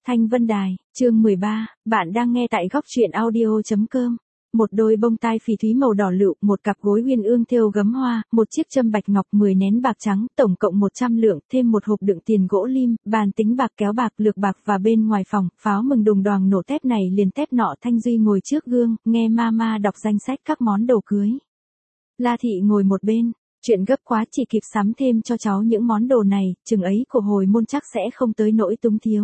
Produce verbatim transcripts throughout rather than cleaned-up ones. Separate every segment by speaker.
Speaker 1: Thanh Vân Đài, chương mười ba, bạn đang nghe tại góc truyện audio chấm com. Một đôi bông tai phỉ thúy màu đỏ lựu, một cặp gối uyên ương thêu gấm hoa, một chiếc châm bạch ngọc, mười nén bạc trắng, tổng cộng một trăm lượng, thêm một hộp đựng tiền gỗ lim, bàn tính bạc, kéo bạc, lược bạc và bên ngoài phòng, pháo mừng đùng đoàng nổ tép này liền tép nọ. Thanh Duy ngồi trước gương, nghe mama đọc danh sách các món đồ cưới. La Thị ngồi một bên, chuyện gấp quá chỉ kịp sắm thêm cho cháu những món đồ này, chừng ấy của hồi môn chắc sẽ không tới nỗi túng thiếu.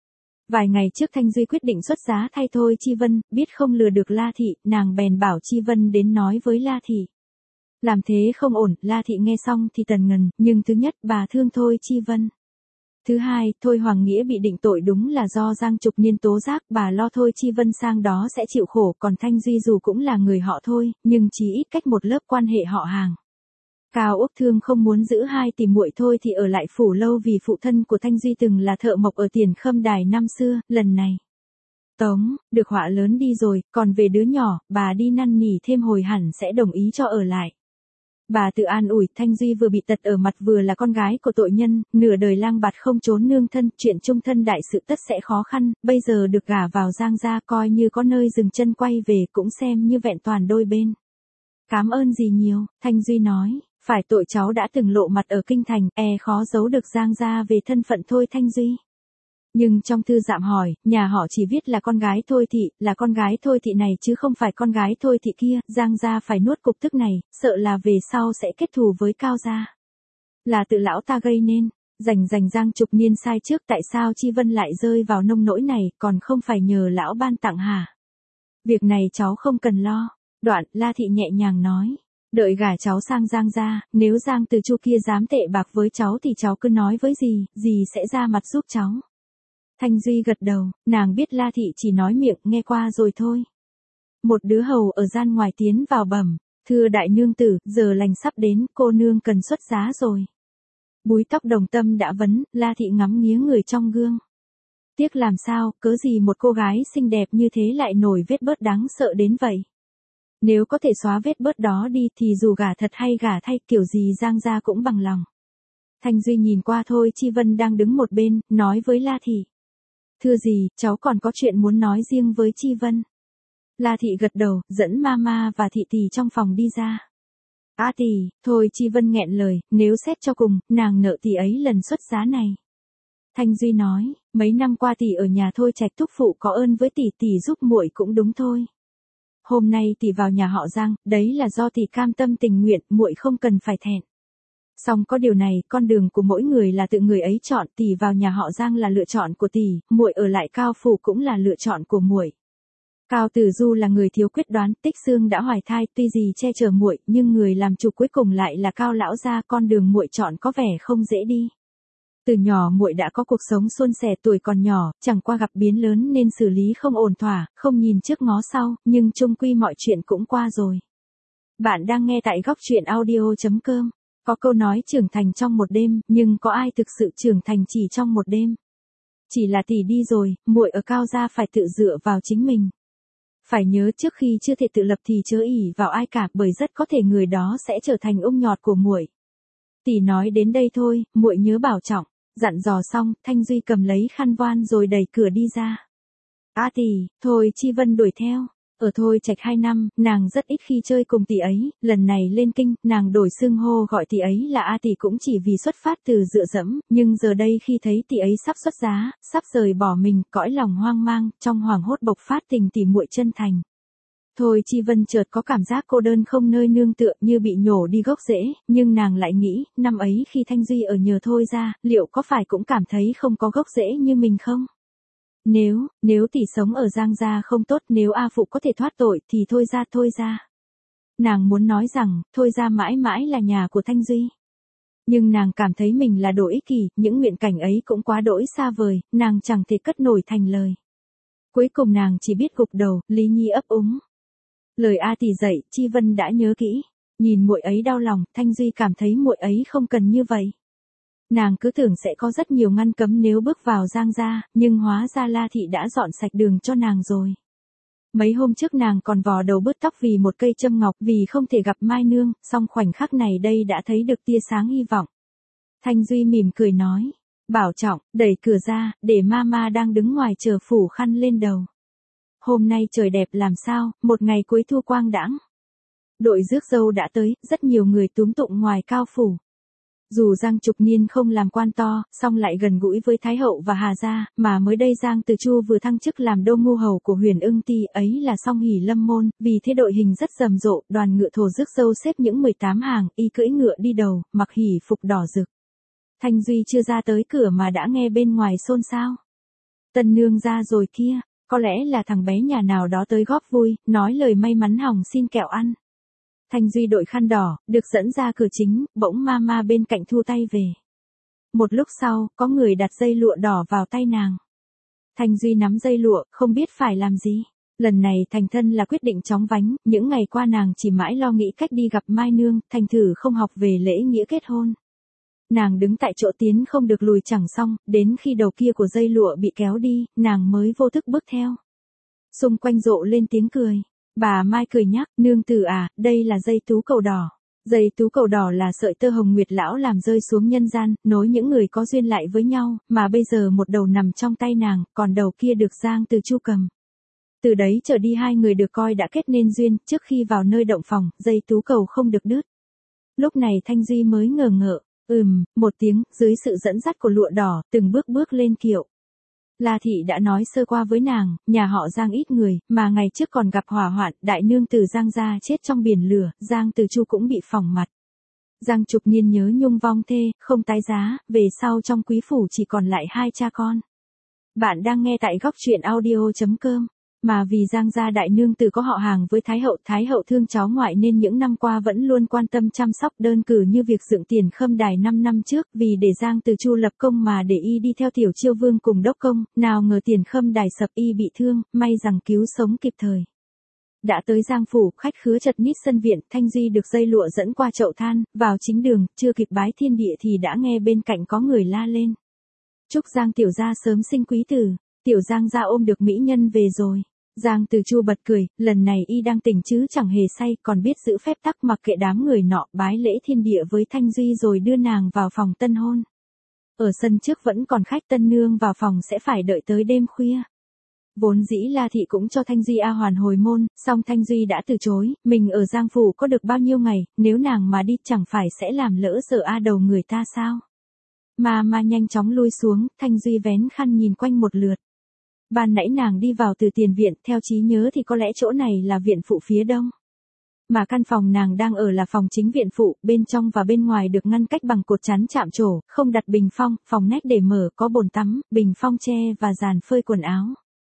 Speaker 1: Vài ngày trước Thanh Duy quyết định xuất giá thay Thôi Chi Vân, biết không lừa được La Thị, nàng bèn bảo Chi Vân đến nói với La Thị. Làm thế không ổn, La Thị nghe xong thì tần ngần, nhưng thứ nhất bà thương Thôi Chi Vân. Thứ hai, Thôi Hoàng Nghĩa bị định tội đúng là do Giang Trục Niên tố giác, bà lo Thôi Chi Vân sang đó sẽ chịu khổ, còn Thanh Duy dù cũng là người họ Thôi, nhưng chỉ ít cách một lớp quan hệ họ hàng. Cao Úc Thương không muốn giữ hai tỷ muội Thôi thì ở lại phủ lâu vì phụ thân của Thanh Duy từng là thợ mộc ở Tiền Khâm Đài năm xưa, lần này. Tống, được họa lớn đi rồi, còn về đứa nhỏ, bà đi năn nỉ thêm hồi hẳn sẽ đồng ý cho ở lại. Bà tự an ủi, Thanh Duy vừa bị tật ở mặt vừa là con gái của tội nhân, nửa đời lang bạt không trốn nương thân, chuyện chung thân đại sự tất sẽ khó khăn, bây giờ được gả vào Giang gia coi như có nơi dừng chân quay về cũng xem như vẹn toàn đôi bên. Cám ơn gì nhiều, Thanh Duy nói. Phải tội cháu đã từng lộ mặt ở kinh thành, e khó giấu được Giang gia về thân phận Thôi Thanh Duy. Nhưng trong thư dạm hỏi, nhà họ chỉ viết là con gái Thôi Thị, là con gái Thôi Thị này chứ không phải con gái Thôi Thị kia, Giang gia phải nuốt cục tức này, sợ là về sau sẽ kết thù với Cao gia. Là tự lão ta gây nên, rành rành Giang Trục Niên sai trước, tại sao Chi Vân lại rơi vào nông nỗi này, còn không phải nhờ lão ban tặng hả? Việc này cháu không cần lo. Đoạn, La Thị nhẹ nhàng nói. Đợi gả cháu sang Giang gia, nếu Giang Từ Chu kia dám tệ bạc với cháu thì cháu cứ nói với dì, dì sẽ ra mặt giúp cháu. Thanh Duy gật đầu, nàng biết La Thị chỉ nói miệng, nghe qua rồi thôi. Một đứa hầu ở gian ngoài tiến vào bẩm, thưa đại nương tử, giờ lành sắp đến, cô nương cần xuất giá rồi. Búi tóc đồng tâm đã vấn, La Thị ngắm nghía người trong gương. Tiếc làm sao, cớ gì một cô gái xinh đẹp như thế lại nổi vết bớt đáng sợ đến vậy. Nếu có thể xóa vết bớt đó đi thì dù gả thật hay gả thay kiểu gì Giang gia cũng bằng lòng. Thanh Duy nhìn qua Thôi Chi Vân đang đứng một bên, nói với La Thị. Thưa gì, cháu còn có chuyện muốn nói riêng với Chi Vân. La Thị gật đầu, dẫn Mama và Thị Tỷ trong phòng đi ra. Á tỷ, Thôi Chi Vân nghẹn lời, nếu xét cho cùng, nàng nợ tỷ ấy lần xuất giá này. Thanh Duy nói, mấy năm qua tỷ ở nhà Thôi Trạch thúc phụ có ơn với tỷ, tỷ giúp muội cũng đúng thôi. Hôm nay tỷ vào nhà họ Giang, đấy là do tỷ cam tâm tình nguyện, muội không cần phải thẹn. Song có điều này, con đường của mỗi người là tự người ấy chọn, tỷ vào nhà họ Giang là lựa chọn của tỷ, muội ở lại Cao phủ cũng là lựa chọn của muội. Cao Tử Du là người thiếu quyết đoán, Tích Xương đã hoài thai, tuy gì che chở muội, nhưng người làm chủ cuối cùng lại là Cao lão gia, con đường muội chọn có vẻ không dễ đi. Từ nhỏ muội đã có cuộc sống suôn sẻ, tuổi còn nhỏ, chẳng qua gặp biến lớn nên xử lý không ổn thỏa, không nhìn trước ngó sau, nhưng chung quy mọi chuyện cũng qua rồi. Bạn đang nghe tại góc truyện audio chấm com. Có câu nói trưởng thành trong một đêm, nhưng có ai thực sự trưởng thành chỉ trong một đêm? Chỉ là tỷ đi rồi, muội ở Cao gia phải tự dựa vào chính mình. Phải nhớ trước khi chưa thể tự lập thì chớ ỷ vào ai cả, bởi rất có thể người đó sẽ trở thành ung nhọt của muội. Tỷ nói đến đây thôi, muội nhớ bảo trọng. Dặn dò xong, Thanh Duy cầm lấy khăn voan rồi đẩy cửa đi ra. Á tỷ, Thôi Chi Vân đuổi theo. Ở Thôi Trạch hai năm, nàng rất ít khi chơi cùng tỷ ấy, lần này lên kinh, nàng đổi xưng hô gọi tỷ ấy là A tỷ cũng chỉ vì xuất phát từ dựa dẫm, nhưng giờ đây khi thấy tỷ ấy sắp xuất giá, sắp rời bỏ mình, cõi lòng hoang mang, trong hoảng hốt bộc phát tình tỷ muội chân thành. Thôi Chi Vân chợt có cảm giác cô đơn không nơi nương tựa, như bị nhổ đi gốc rễ, nhưng nàng lại nghĩ, năm ấy khi Thanh Duy ở nhờ Thôi ra, liệu có phải cũng cảm thấy không có gốc rễ như mình không? Nếu, nếu tỷ sống ở Giang gia không tốt, nếu A Phụ có thể thoát tội thì thôi ra thôi ra. Nàng muốn nói rằng, thôi ra mãi mãi là nhà của Thanh Duy. Nhưng nàng cảm thấy mình là đồ ích kỷ, những nguyện cảnh ấy cũng quá đỗi xa vời, nàng chẳng thể cất nổi thành lời. Cuối cùng nàng chỉ biết gục đầu, Lý Nhi ấp úng. Lời A tỷ dạy, Chi Vân đã nhớ kỹ. Nhìn muội ấy đau lòng, Thanh Duy cảm thấy muội ấy không cần như vậy. Nàng cứ tưởng sẽ có rất nhiều ngăn cấm nếu bước vào Giang gia, nhưng hóa ra La Thị đã dọn sạch đường cho nàng rồi. Mấy hôm trước nàng còn vò đầu bứt tóc vì một cây châm ngọc, vì không thể gặp Mai Nương, song khoảnh khắc này đây đã thấy được tia sáng hy vọng. Thanh Duy mỉm cười nói, Bảo trọng, đẩy cửa ra, để mama đang đứng ngoài chờ phủ khăn lên đầu. Hôm nay trời đẹp làm sao, một ngày cuối thu quang đãng. Đội rước dâu đã tới, rất nhiều người túm tụng ngoài cao phủ. Dù Giang Trục Niên không làm quan to, song lại gần gũi với Thái hậu và Hà gia, mà mới đây Giang Từ Chu vừa thăng chức làm đô ngu hầu của Huyền Ưng Ti, ấy là song hỷ lâm môn, vì thế đội hình rất rầm rộ, đoàn ngựa thổ rước dâu xếp những mười tám hàng, y cưỡi ngựa đi đầu, mặc hỷ phục đỏ rực. Thanh Duy chưa ra tới cửa mà đã nghe bên ngoài xôn xao. Tân nương ra rồi kia, có lẽ là thằng bé nhà nào đó tới góp vui, nói lời may mắn hỏng xin kẹo ăn. Thanh Duy đội khăn đỏ, được dẫn ra cửa chính, bỗng mama bên cạnh thu tay về. Một lúc sau, có người đặt dây lụa đỏ vào tay nàng. Thanh Duy nắm dây lụa, không biết phải làm gì. Lần này thành thân là quyết định chóng vánh, những ngày qua nàng chỉ mãi lo nghĩ cách đi gặp Mai Nương, thành thử không học về lễ nghĩa kết hôn. Nàng đứng tại chỗ tiến không được lùi chẳng xong, đến khi đầu kia của dây lụa bị kéo đi, nàng mới vô thức bước theo. Xung quanh rộ lên tiếng cười. Bà Mai cười nhắc, nương tử à, đây là dây tú cầu đỏ. Dây tú cầu đỏ là sợi tơ hồng nguyệt lão làm rơi xuống nhân gian, nối những người có duyên lại với nhau, mà bây giờ một đầu nằm trong tay nàng, còn đầu kia được Giang Từ Chu cầm. Từ đấy trở đi hai người được coi đã kết nên duyên, trước khi vào nơi động phòng, dây tú cầu không được đứt. Lúc này Thanh Duy mới ngờ ngợ, ừm, một tiếng, dưới sự dẫn dắt của lụa đỏ, từng bước bước lên kiệu. La thị đã nói sơ qua với nàng, nhà họ Giang ít người, mà ngày trước còn gặp hỏa hoạn, đại nương tử Giang gia chết trong biển lửa, Giang Từ Chu cũng bị phỏng mặt. Giang Trục Niên nhớ nhung vong thê, không tái giá, về sau trong quý phủ chỉ còn lại hai cha con. Bạn đang nghe tại góc truyện audio chấm com. Mà vì Giang gia đại nương tử có họ hàng với Thái hậu, Thái hậu thương cháu ngoại nên những năm qua vẫn luôn quan tâm chăm sóc, đơn cử như việc dựng tiền khâm đài năm năm trước, vì để Giang Từ Chu lập công mà để y đi theo Tiểu Chiêu Vương cùng đốc công, nào ngờ tiền khâm đài sập y bị thương, may rằng cứu sống kịp thời. Đã tới Giang phủ, khách khứa chật ních sân viện, Thanh Duy được dây lụa dẫn qua chậu than, vào chính đường, chưa kịp bái thiên địa thì đã nghe bên cạnh có người la lên. Chúc Giang tiểu gia sớm sinh quý tử, tiểu Giang gia ôm được mỹ nhân về rồi. Giang Từ Chu bật cười, lần này y đang tỉnh chứ chẳng hề say, còn biết giữ phép tắc mặc kệ đám người nọ, bái lễ thiên địa với Thanh Duy rồi đưa nàng vào phòng tân hôn. Ở sân trước vẫn còn khách, tân nương vào phòng sẽ phải đợi tới đêm khuya. Vốn dĩ La thị cũng cho Thanh Duy A hoàn hồi môn, song Thanh Duy đã từ chối, mình ở Giang phủ có được bao nhiêu ngày, nếu nàng mà đi chẳng phải sẽ làm lỡ giờ A đầu người ta sao. Mà mà nhanh chóng lui xuống, Thanh Duy vén khăn nhìn quanh một lượt. Ban nãy nàng đi vào từ tiền viện, theo trí nhớ thì có lẽ chỗ này là viện phụ phía đông. Mà căn phòng nàng đang ở là phòng chính viện phụ, bên trong và bên ngoài được ngăn cách bằng cột chắn chạm trổ, không đặt bình phong, phòng nách để mở, có bồn tắm, bình phong tre và giàn phơi quần áo.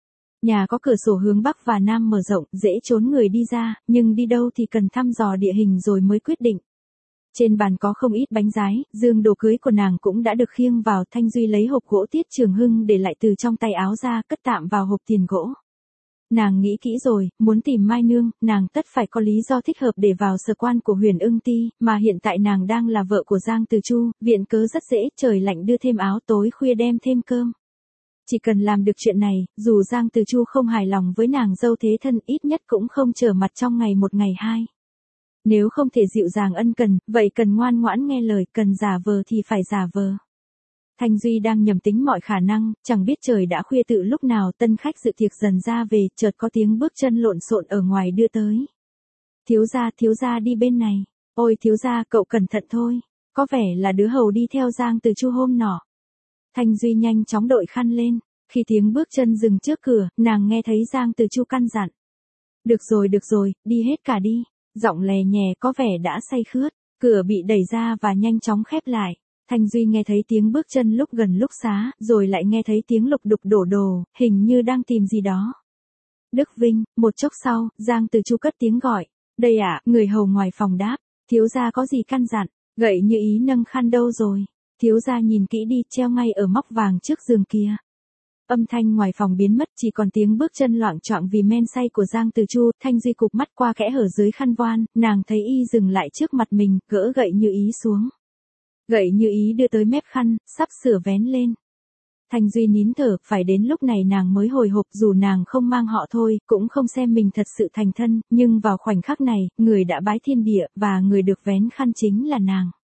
Speaker 1: Nhà có cửa sổ hướng bắc và nam mở rộng, dễ trốn người đi ra, nhưng đi đâu thì cần thăm dò địa hình rồi mới quyết định. Trên bàn có không ít bánh rái, giường đồ cưới của nàng cũng đã được khiêng vào. Thanh Duy lấy hộp gỗ Tiết Trường Hưng để lại từ trong tay áo ra, cất tạm vào hộp tiền gỗ. Nàng nghĩ kỹ rồi, muốn tìm Mai Nương, nàng tất phải có lý do thích hợp để vào sở quan của Huyền Ưng Ti, mà hiện tại nàng đang là vợ của Giang Từ Chu, viện cớ rất dễ, trời lạnh đưa thêm áo, tối khuya đem thêm cơm. Chỉ cần làm được chuyện này, dù Giang Từ Chu không hài lòng với nàng dâu thế thân, ít nhất cũng không trở mặt trong ngày một ngày hai. Nếu không thể dịu dàng ân cần, vậy cần ngoan ngoãn nghe lời, cần giả vờ thì phải giả vờ. Thanh Duy đang nhầm tính mọi khả năng, chẳng biết trời đã khuya từ lúc nào, tân khách dự tiệc dần ra về, chợt có tiếng bước chân lộn xộn ở ngoài đưa tới. Thiếu gia, thiếu gia đi bên này. Ôi thiếu gia, cậu cẩn thận thôi. Có vẻ là đứa hầu đi theo Giang Từ Chu hôm nọ. Thanh Duy nhanh chóng đội khăn lên. Khi tiếng bước chân dừng trước cửa, nàng nghe thấy Giang Từ Chu căn dặn. Được rồi, được rồi, đi hết cả đi. Giọng lè nhè có vẻ đã say khướt. Cửa bị đẩy ra và nhanh chóng khép lại. Thanh Duy nghe thấy tiếng bước chân lúc gần lúc xa, rồi lại nghe thấy tiếng lục đục đổ đồ, hình như đang tìm gì đó. Đức Vinh, một chốc sau, Giang Từ Chu cất tiếng gọi. Đây ạ, à, người hầu ngoài phòng đáp. Thiếu gia có gì căn dặn, gậy như ý nâng khăn đâu rồi. Thiếu gia nhìn kỹ đi, treo ngay ở móc vàng trước giường kia. Âm thanh ngoài phòng biến mất, chỉ còn tiếng bước chân loạng choạng vì men say của Giang Từ Chu. Thanh Duy cụp mắt qua kẽ hở dưới khăn voan, nàng thấy y dừng lại trước mặt mình, gỡ gậy như ý xuống. Gậy như ý đưa tới mép khăn, sắp sửa vén lên. Thanh Duy nín thở, phải đến lúc này nàng mới hồi hộp, dù nàng không mang họ thôi, cũng không xem mình thật sự thành thân, nhưng vào khoảnh khắc này, người đã bái thiên địa, và người được vén khăn chính là nàng.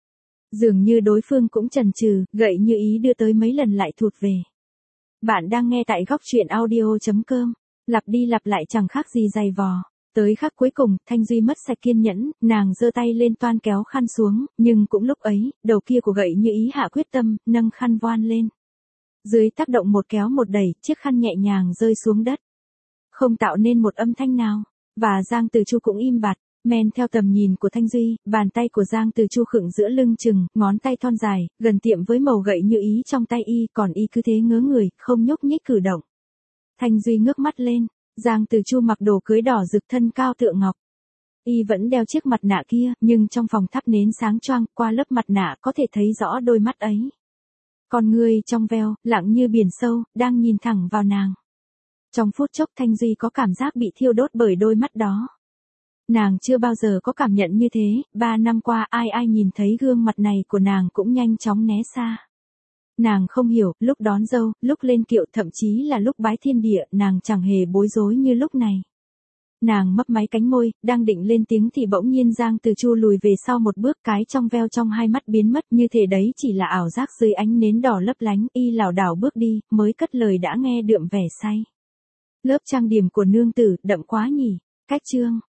Speaker 1: Dường như đối phương cũng chần chừ, gậy như ý đưa tới mấy lần lại thụt về. Bạn đang nghe tại góc truyện audio.com. Lặp đi lặp lại chẳng khác gì giày vò. Tới khắc cuối cùng, Thanh Duy mất sạch kiên nhẫn, nàng giơ tay lên toan kéo khăn xuống, nhưng cũng lúc ấy, đầu kia của gậy như ý hạ quyết tâm, nâng khăn voan lên. Dưới tác động một kéo một đẩy, chiếc khăn nhẹ nhàng rơi xuống đất. Không tạo nên một âm thanh nào, và Giang Từ Chu cũng im bặt. Men theo tầm nhìn của Thanh Duy, bàn tay của Giang Từ Chu khựng giữa lưng chừng, ngón tay thon dài, gần tiệm với màu gậy như ý trong tay y, còn y cứ thế ngớ người, không nhúc nhích cử động. Thanh Duy ngước mắt lên, Giang Từ Chu mặc đồ cưới đỏ rực thân cao tựa ngọc. Y vẫn đeo chiếc mặt nạ kia, nhưng trong phòng thắp nến sáng choang, qua lớp mặt nạ có thể thấy rõ đôi mắt ấy. Con người trong veo, lặng như biển sâu, đang nhìn thẳng vào nàng. Trong phút chốc Thanh Duy có cảm giác bị thiêu đốt bởi đôi mắt đó. Nàng chưa bao giờ có cảm nhận như thế, ba năm qua ai ai nhìn thấy gương mặt này của nàng cũng nhanh chóng né xa. Nàng không hiểu, lúc đón dâu, lúc lên kiệu, thậm chí là lúc bái thiên địa, nàng chẳng hề bối rối như lúc này. Nàng mấp máy cánh môi, đang định lên tiếng thì bỗng nhiên Giang Từ Chu lùi về sau một bước, cái trong veo trong hai mắt biến mất, như thể đấy chỉ là ảo giác dưới ánh nến đỏ lấp lánh. Y lảo đảo bước đi, mới cất lời đã nghe đượm vẻ say. Lớp trang điểm của nương tử, đậm quá nhỉ. Cách chương